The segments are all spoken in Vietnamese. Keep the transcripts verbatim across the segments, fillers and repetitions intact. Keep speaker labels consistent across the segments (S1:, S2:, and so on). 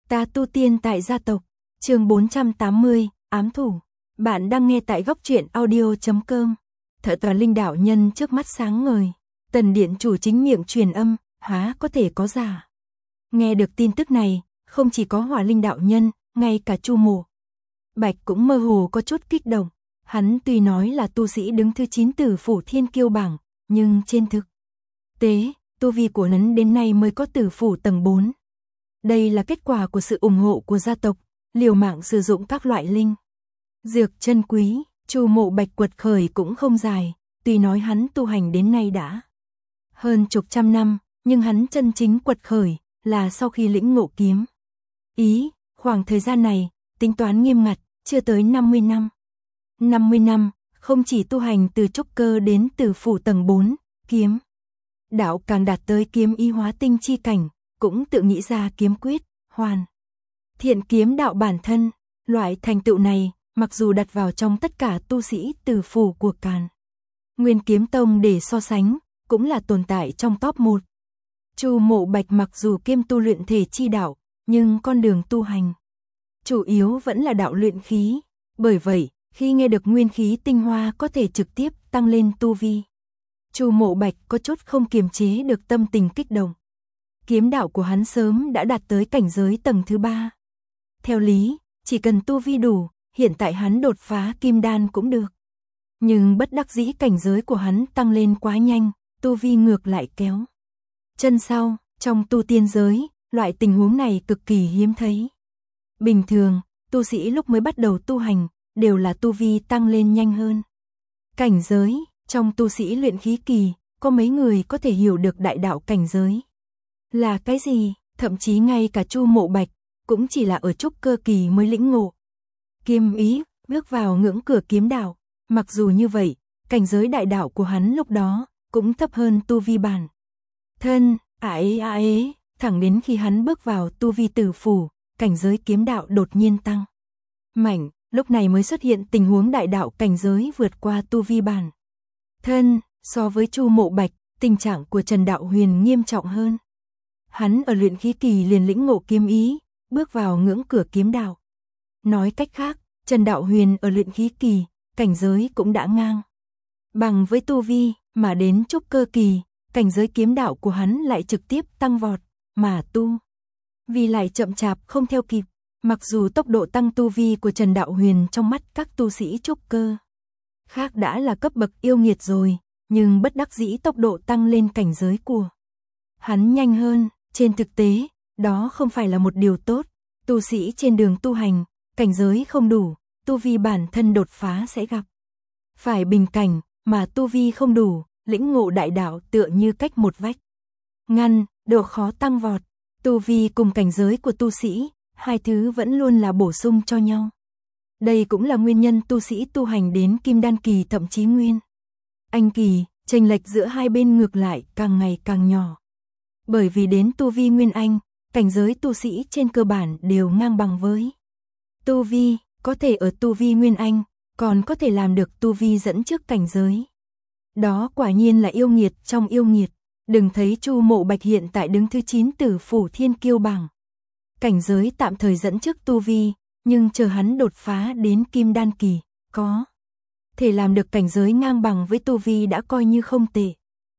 S1: Ta tu tiên tại gia tộc, chương bốn trăm tám mươi, ám thủ. Bạn đang nghe tại góc truyện audio chấm com. Thợ tòa linh đạo nhân trước mắt sáng ngời. Tần điện chủ chính miệng truyền âm, há có thể có giả. Nghe được tin tức này, không chỉ có Hỏa linh đạo nhân, ngay cả Chu Mộ Bạch cũng mơ hồ có chút kích động. Hắn tuy nói là tu sĩ đứng thứ chín Tử Phủ Thiên Kiêu bảng, nhưng trên thực tế, tu vi của hắn đến nay mới có Tử Phủ tầng bốn. Đây là kết quả của sự ủng hộ của gia tộc, liều mạng sử dụng các loại linh dược chân quý. Chu Mộ Bạch quật khởi cũng không dài, tuy nói hắn tu hành đến nay đã hơn chục trăm năm, nhưng hắn chân chính quật khởi là sau khi lĩnh ngộ kiếm ý. Khoảng thời gian này, tính toán nghiêm ngặt, chưa tới năm mươi năm. năm mươi năm, không chỉ tu hành từ trúc cơ đến Tử Phủ tầng bốn, kiếm đạo càng đạt tới kiếm ý hóa tinh chi cảnh, cũng tự nghĩ ra kiếm quyết, hoàn thiện kiếm đạo bản thân. Loại thành tựu này, mặc dù đặt vào trong tất cả tu sĩ Tử Phủ của Càn Nguyên Kiếm Tông để so sánh, cũng là tồn tại trong top một. Chu Mộ Bạch mặc dù kiêm tu luyện thể chi đạo, nhưng con đường tu hành chủ yếu vẫn là đạo luyện khí. Bởi vậy, khi nghe được nguyên khí tinh hoa có thể trực tiếp tăng lên tu vi, Chu Mộ Bạch có chút không kiềm chế được tâm tình kích động. Kiếm đạo của hắn sớm đã đạt tới cảnh giới tầng thứ ba. Theo lý, chỉ cần tu vi đủ, hiện tại hắn đột phá kim đan cũng được. Nhưng bất đắc dĩ cảnh giới của hắn tăng lên quá nhanh, tu vi ngược lại kéo chân sau. Trong tu tiên giới, loại tình huống này cực kỳ hiếm thấy. Bình thường, tu sĩ lúc mới bắt đầu tu hành, đều là tu vi tăng lên nhanh hơn cảnh giới. Trong tu sĩ luyện khí kỳ, có mấy người có thể hiểu được đại đạo cảnh giới là cái gì. Thậm chí ngay cả Chu Mộ Bạch cũng chỉ là ở trúc cơ kỳ mới lĩnh ngộ kiếm ý, bước vào ngưỡng cửa kiếm đạo. Mặc dù như vậy, cảnh giới đại đạo của hắn lúc đó cũng thấp hơn tu vi bản thân. À ế à ế, thẳng đến khi hắn bước vào tu vi Tử Phủ, cảnh giới kiếm đạo đột nhiên tăng mạnh, lúc này mới xuất hiện tình huống đại đạo cảnh giới vượt qua tu vi bản thân. So với Chu Mộ Bạch, tình trạng của Trần Đạo Huyền nghiêm trọng hơn. Hắn ở luyện khí kỳ liền lĩnh ngộ kiếm ý, bước vào ngưỡng cửa kiếm đạo. Nói cách khác, Trần Đạo Huyền ở luyện khí kỳ, cảnh giới cũng đã ngang bằng với tu vi, mà đến trúc cơ kỳ, cảnh giới kiếm đạo của hắn lại trực tiếp tăng vọt, mà tu vi lại chậm chạp không theo kịp. Mặc dù tốc độ tăng tu vi của Trần Đạo Huyền trong mắt các tu sĩ trúc cơ khác đã là cấp bậc yêu nghiệt rồi, nhưng bất đắc dĩ tốc độ tăng lên cảnh giới của hắn nhanh hơn. Trên thực tế, đó không phải là một điều tốt. Tu sĩ trên đường tu hành, cảnh giới không đủ, tu vi bản thân đột phá sẽ gặp phải bình cảnh, mà tu vi không đủ, lĩnh ngộ đại đạo tựa như cách một vách ngăn, độ khó tăng vọt. Tu vi cùng cảnh giới của tu sĩ, hai thứ vẫn luôn là bổ sung cho nhau. Đây cũng là nguyên nhân tu sĩ tu hành đến kim đan kỳ thậm chí nguyên anh kỳ, chênh lệch giữa hai bên ngược lại càng ngày càng nhỏ. Bởi vì đến tu vi nguyên anh, cảnh giới tu sĩ trên cơ bản đều ngang bằng với tu vi, có thể ở tu vi nguyên anh, còn có thể làm được tu vi dẫn trước cảnh giới. Đó quả nhiên là yêu nghiệt trong yêu nghiệt. Đừng thấy Chu Mộ Bạch hiện tại đứng thứ chín Tử Phủ Thiên Kiêu bảng, cảnh giới tạm thời dẫn trước tu vi, nhưng chờ hắn đột phá đến kim đan kỳ, có thể làm được cảnh giới ngang bằng với tu vi đã coi như không tệ.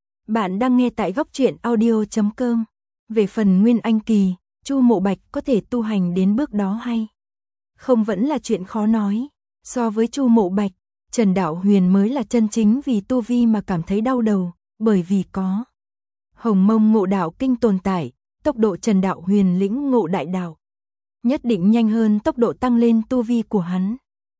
S1: Bạn đang nghe tại góc truyện audio chấm com. Về phần nguyên anh kỳ, Chu Mộ Bạch có thể tu hành đến bước đó hay không vẫn là chuyện khó nói. So với Chu Mộ Bạch, Trần Đạo Huyền mới là chân chính vì tu vi mà cảm thấy đau đầu, bởi vì có Hồng Mông Ngộ Đạo Kinh tồn tại, tốc độ Trần Đạo Huyền lĩnh ngộ đại đạo nhất định nhanh hơn tốc độ tăng lên tu vi của hắn.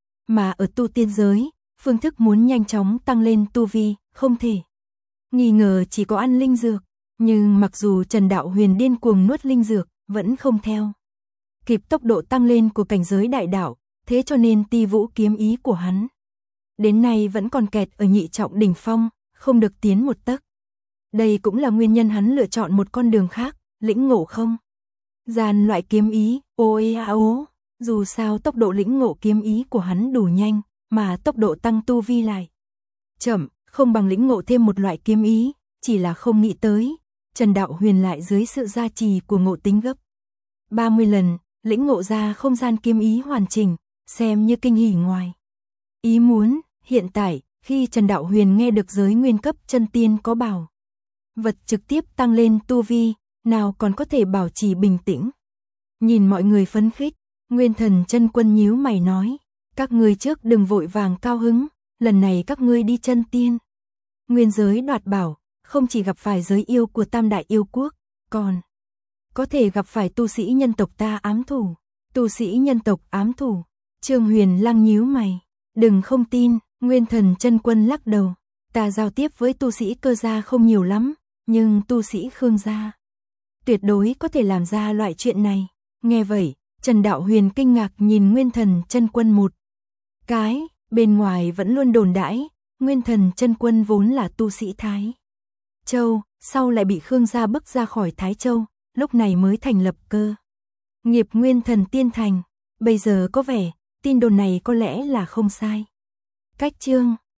S1: Mà ở tu tiên giới, phương thức muốn nhanh chóng tăng lên tu vi, không thể nghi ngờ chỉ có ăn linh dược. Nhưng mặc dù Trần Đạo Huyền điên cuồng nuốt linh dược, vẫn không theo kịp tốc độ tăng lên của cảnh giới đại đạo, thế cho nên Ti Vũ kiếm ý của hắn đến nay vẫn còn kẹt ở nhị trọng đỉnh phong, không được tiến một tấc. Đây cũng là nguyên nhân hắn lựa chọn một con đường khác, lĩnh ngộ không gian loại kiếm ý. Ô ê a ố, dù sao tốc độ lĩnh ngộ kiếm ý của hắn đủ nhanh, mà tốc độ tăng tu vi lại chậm, không bằng lĩnh ngộ thêm một loại kiếm ý. Chỉ là không nghĩ tới, Trần Đạo Huyền lại dưới sự gia trì của ngộ tính gấp ba mươi lần, lĩnh ngộ ra không gian kiếm ý hoàn chỉnh, xem như kinh hỉ ngoài ý muốn. Hiện tại, khi Trần Đạo Huyền nghe được giới nguyên cấp chân tiên có bảo vật trực tiếp tăng lên tu vi, nào còn có thể bảo trì bình tĩnh. Nhìn mọi người phấn khích, Nguyên Thần Chân Quân nhíu mày nói, các ngươi trước đừng vội vàng cao hứng, lần này các ngươi đi chân tiên nguyên giới đoạt bảo, không chỉ gặp phải giới yêu của Tam Đại Yêu Quốc, còn có thể gặp phải tu sĩ nhân tộc ta ám thủ. Tu sĩ nhân tộc ám thủ? Trương Huyền Lăng nhíu mày, đừng không tin. Nguyên Thần Chân Quân lắc đầu, ta giao tiếp với tu sĩ Cơ gia không nhiều lắm, nhưng tu sĩ Khương gia tuyệt đối có thể làm ra loại chuyện này. Nghe vậy, Trần Đạo Huyền kinh ngạc nhìn Nguyên Thần Chân Quân một cái, bên ngoài vẫn luôn đồn đãi, Nguyên Thần Chân Quân vốn là tu sĩ Thái Châu, sau lại bị Khương gia bức ra khỏi Thái Châu, lúc này mới thành lập cơ nghiệp Nguyên Thần Tiên Thành. Bây giờ có vẻ, tin đồn này có lẽ là không sai. Cách chương